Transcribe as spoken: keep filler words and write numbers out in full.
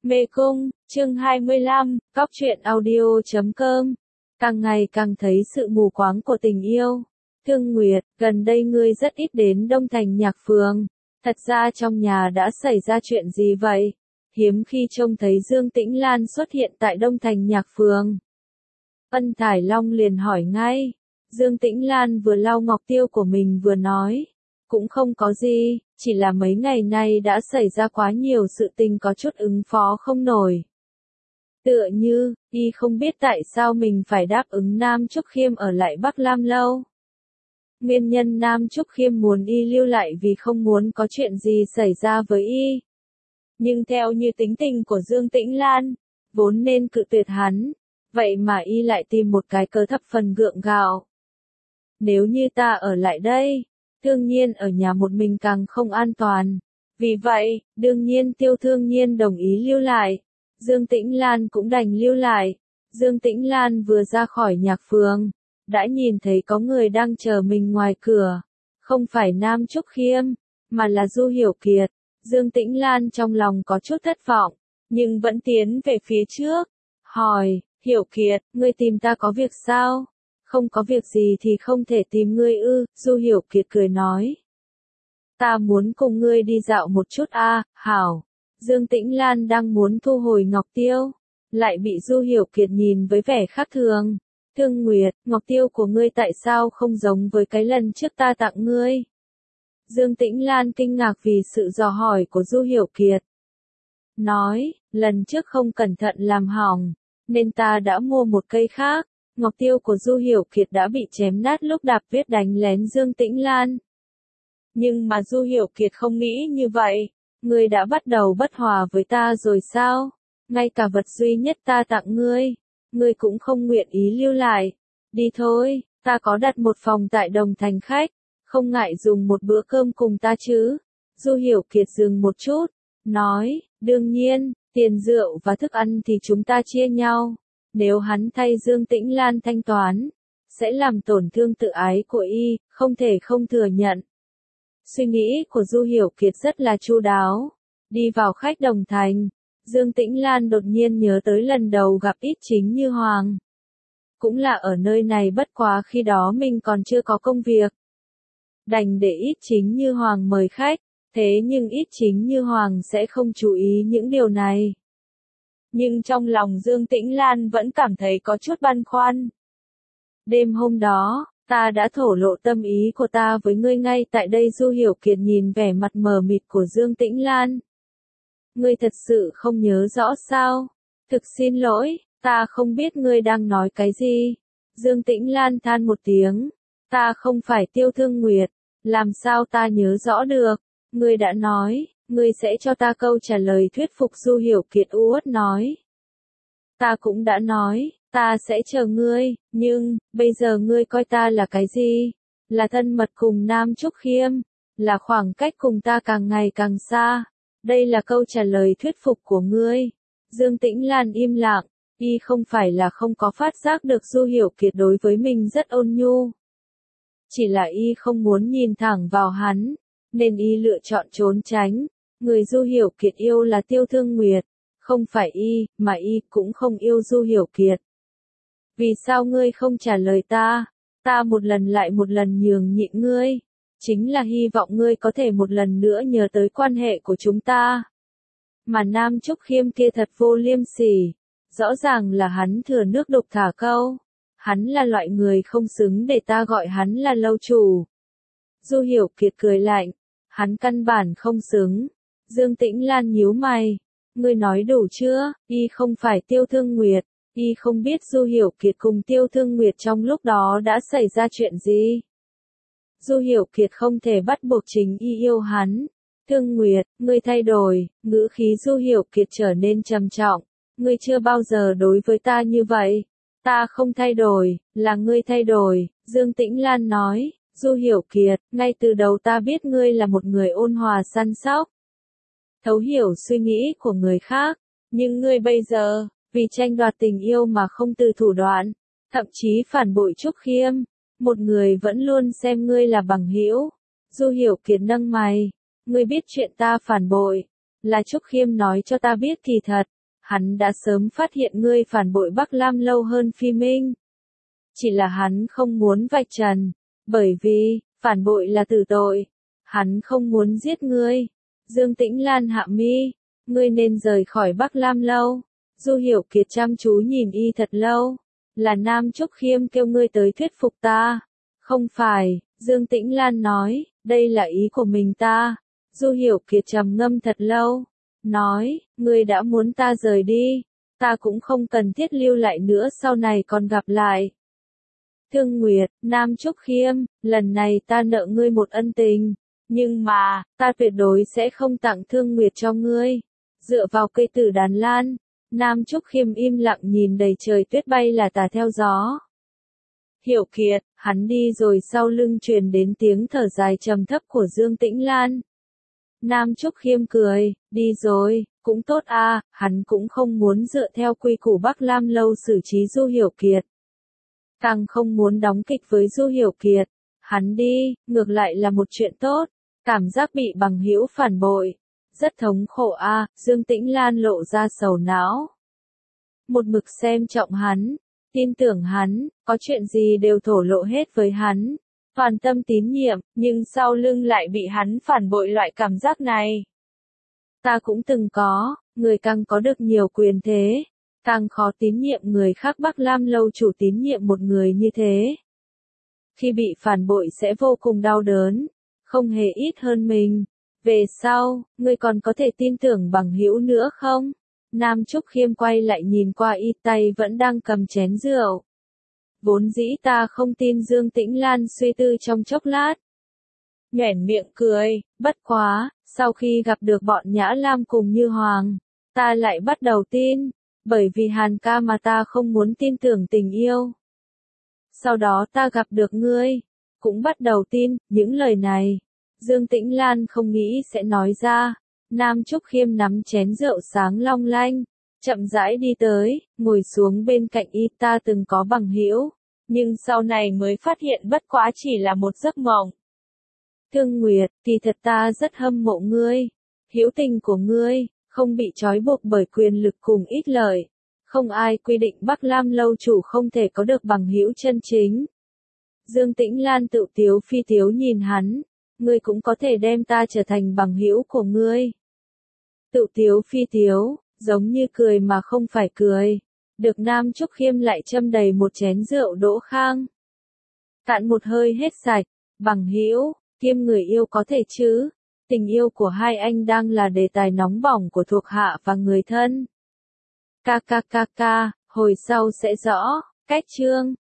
Mê cung, chương hai mươi lăm, cóc truyện audio chấm com. Càng ngày càng thấy sự mù quáng của tình yêu. Thương Nguyệt, gần đây ngươi rất ít đến Đông Thành Nhạc Phường. Thật ra trong nhà đã xảy ra chuyện gì vậy? Hiếm khi trông thấy Dương Tĩnh Lan xuất hiện tại Đông Thành Nhạc Phường. Ân Thải Long liền hỏi ngay. Dương Tĩnh Lan vừa lau ngọc tiêu của mình vừa nói. Cũng không có gì, chỉ là mấy ngày nay đã xảy ra quá nhiều sự tình có chút ứng phó không nổi. Tựa như, y không biết tại sao mình phải đáp ứng Nam Trúc Khiêm ở lại Bắc Lam Lâu. Nguyên nhân Nam Trúc Khiêm muốn y lưu lại vì không muốn có chuyện gì xảy ra với y. Nhưng theo như tính tình của Dương Tĩnh Lan, vốn nên cự tuyệt hắn, vậy mà y lại tìm một cái cớ thập phần gượng gạo. Nếu như ta ở lại đây, Thương Nhiên ở nhà một mình càng không an toàn. Vì vậy, đương nhiên Tiêu Thương Nhiên đồng ý lưu lại. Dương Tĩnh Lan cũng đành lưu lại. Dương Tĩnh Lan vừa ra khỏi Nhạc Phường, đã nhìn thấy có người đang chờ mình ngoài cửa. Không phải Nam Trúc Khiêm, mà là Du Hiểu Kiệt. Dương Tĩnh Lan trong lòng có chút thất vọng, nhưng vẫn tiến về phía trước. Hỏi, Hiểu Kiệt, ngươi tìm ta có việc sao? Không có việc gì thì không thể tìm ngươi ư, Du Hiểu Kiệt cười nói. Ta muốn cùng ngươi đi dạo một chút a, à, hảo. Dương Tĩnh Lan đang muốn thu hồi ngọc tiêu, lại bị Du Hiểu Kiệt nhìn với vẻ khác thường. Thương Nguyệt, ngọc tiêu của ngươi tại sao không giống với cái lần trước ta tặng ngươi? Dương Tĩnh Lan kinh ngạc vì sự dò hỏi của Du Hiểu Kiệt. Nói, lần trước không cẩn thận làm hỏng, nên ta đã mua một cây khác. Ngọc tiêu của Du Hiểu Kiệt đã bị chém nát lúc đạp viết đánh lén Dương Tĩnh Lan. Nhưng mà Du Hiểu Kiệt không nghĩ như vậy. Ngươi đã bắt đầu bất hòa với ta rồi sao? Ngay cả vật duy nhất ta tặng ngươi, ngươi cũng không nguyện ý lưu lại. Đi thôi, ta có đặt một phòng tại Đồng Thành khách, không ngại dùng một bữa cơm cùng ta chứ? Du Hiểu Kiệt dừng một chút, nói, đương nhiên, tiền rượu và thức ăn thì chúng ta chia nhau. Nếu hắn thay Dương Tĩnh Lan thanh toán, sẽ làm tổn thương tự ái của y, không thể không thừa nhận. Suy nghĩ của Du Hiểu Kiệt rất là chu đáo. Đi vào khách Đồng Thành, Dương Tĩnh Lan đột nhiên nhớ tới lần đầu gặp Ít Chính Như Hoàng. Cũng là ở nơi này, bất quá khi đó mình còn chưa có công việc. Đành để Ít Chính Như Hoàng mời khách, thế nhưng Ít Chính Như Hoàng sẽ không chú ý những điều này. Nhưng trong lòng Dương Tĩnh Lan vẫn cảm thấy có chút băn khoăn. Đêm hôm đó, ta đã thổ lộ tâm ý của ta với ngươi ngay tại đây. Du Hiểu Kiệt nhìn vẻ mặt mờ mịt của Dương Tĩnh Lan. Ngươi thật sự không nhớ rõ sao? Thực xin lỗi, ta không biết ngươi đang nói cái gì. Dương Tĩnh Lan than một tiếng. Ta không phải Tiêu Thương Nguyệt, làm sao ta nhớ rõ được? Ngươi đã nói, ngươi sẽ cho ta câu trả lời thuyết phục. Du Hiểu Kiệt u uất nói. Ta cũng đã nói, ta sẽ chờ ngươi, nhưng, bây giờ ngươi coi ta là cái gì? Là thân mật cùng Nam Trúc Khiêm, là khoảng cách cùng ta càng ngày càng xa. Đây là câu trả lời thuyết phục của ngươi. Dương Tĩnh Lan im lặng, y không phải là không có phát giác được Du Hiểu Kiệt đối với mình rất ôn nhu. Chỉ là y không muốn nhìn thẳng vào hắn, nên y lựa chọn trốn tránh. Người Du Hiểu Kiệt yêu là Tiêu Thương Nguyệt, không phải y, mà y cũng không yêu Du Hiểu Kiệt. Vì sao ngươi không trả lời ta? Ta một lần lại một lần nhường nhịn ngươi, chính là hy vọng ngươi có thể một lần nữa nhớ tới quan hệ của chúng ta. Mà Nam Trúc Khiêm kia thật vô liêm sỉ, rõ ràng là hắn thừa nước đục thả câu. Hắn là loại người không xứng để ta gọi hắn là lâu chủ. Du Hiểu Kiệt cười lạnh, hắn căn bản không xứng. Dương Tĩnh Lan nhíu mày, ngươi nói đủ chưa? Y không phải Tiêu Thương Nguyệt. Y không biết Du Hiểu Kiệt cùng Tiêu Thương Nguyệt trong lúc đó đã xảy ra chuyện gì. Du Hiểu Kiệt không thể bắt buộc chính y yêu hắn. Thương Nguyệt, ngươi thay đổi. Ngữ khí Du Hiểu Kiệt trở nên trầm trọng. Ngươi chưa bao giờ đối với ta như vậy. Ta không thay đổi, là ngươi thay đổi. Dương Tĩnh Lan nói. Du Hiểu Kiệt, ngay từ đầu ta biết ngươi là một người ôn hòa săn sóc, thấu hiểu suy nghĩ của người khác. Nhưng ngươi bây giờ, vì tranh đoạt tình yêu mà không từ thủ đoạn, thậm chí phản bội Trúc Khiêm. Một người vẫn luôn xem ngươi là bằng hữu. Du Hiểu Kiệt nâng mày. Ngươi biết chuyện ta phản bội, là Trúc Khiêm nói cho ta biết. Kỳ thật, hắn đã sớm phát hiện ngươi phản bội Bắc Lam lâu hơn Phi Minh. Chỉ là hắn không muốn vạch trần, bởi vì, phản bội là tử tội. Hắn không muốn giết ngươi. Dương Tĩnh Lan hạ mi, ngươi nên rời khỏi Bắc Lam lâu. Du Hiểu Kiệt chăm chú nhìn y thật lâu. Là Nam Trúc Khiêm kêu ngươi tới thuyết phục ta. Không phải, Dương Tĩnh Lan nói, đây là ý của mình ta. Du Hiểu Kiệt trầm ngâm thật lâu. Nói, ngươi đã muốn ta rời đi. Ta cũng không cần thiết lưu lại nữa, sau này còn gặp lại. Thương Nguyệt, Nam Trúc Khiêm, lần này ta nợ ngươi một ân tình. Nhưng mà, ta tuyệt đối sẽ không tặng Thương Nguyệt cho ngươi. Dựa vào cây tử đàn lan, Nam Trúc Khiêm im lặng nhìn đầy trời tuyết bay là tà theo gió. Hiểu Kiệt, hắn đi rồi, sau lưng truyền đến tiếng thở dài trầm thấp của Dương Tĩnh Lan. Nam Trúc Khiêm cười, đi rồi, cũng tốt a, hắn cũng không muốn dựa theo quy củ Bắc Lam lâu xử trí Du Hiểu Kiệt. Càng không muốn đóng kịch với Du Hiểu Kiệt. Hắn đi, ngược lại là một chuyện tốt. Cảm giác bị bằng hữu phản bội. Rất thống khổ a, Dương Tĩnh Lan lộ ra sầu não. Một mực xem trọng hắn, tin tưởng hắn, có chuyện gì đều thổ lộ hết với hắn. Toàn tâm tín nhiệm, nhưng sau lưng lại bị hắn phản bội, loại cảm giác này. Ta cũng từng có, người càng có được nhiều quyền thế, càng khó tín nhiệm người khác. Bắc Lam lâu chủ tín nhiệm một người như thế. Khi bị phản bội sẽ vô cùng đau đớn, không hề ít hơn mình. Về sau, ngươi còn có thể tin tưởng bằng hữu nữa không? Nam Trúc Khiêm quay lại nhìn qua y, tay vẫn đang cầm chén rượu. Vốn dĩ ta không tin. Dương Tĩnh Lan suy tư trong chốc lát. Nhoẻn miệng cười, bất quá, sau khi gặp được bọn Nhã Lam cùng Như Hoàng, ta lại bắt đầu tin, bởi vì Hàn ca mà ta không muốn tin tưởng tình yêu. Sau đó ta gặp được ngươi, cũng bắt đầu tin. Những lời này, Dương Tĩnh Lan không nghĩ sẽ nói ra. Nam Trúc Khiêm nắm chén rượu sáng long lanh, chậm rãi đi tới, ngồi xuống bên cạnh y. Ta từng có bằng hữu, nhưng sau này mới phát hiện bất quá chỉ là một giấc mộng. Thương Nguyệt, kỳ thật ta rất hâm mộ ngươi. Hữu tình của ngươi, không bị trói buộc bởi quyền lực cùng ích lợi. Không ai quy định Bắc Lam lâu chủ không thể có được bằng hữu chân chính. Dương Tĩnh Lan tự tiếu phi tiếu nhìn hắn. Ngươi cũng có thể đem ta trở thành bằng hữu của ngươi. Tự tiếu phi tiếu, giống như cười mà không phải cười. Được Nam Trúc Khiêm lại châm đầy một chén rượu đỗ khang. Cạn một hơi hết sạch. Bằng hữu, kiêm người yêu có thể chứ? Tình yêu của hai anh đang là đề tài nóng bỏng của thuộc hạ và người thân. Kkk, hồi sau sẽ rõ. Cách chương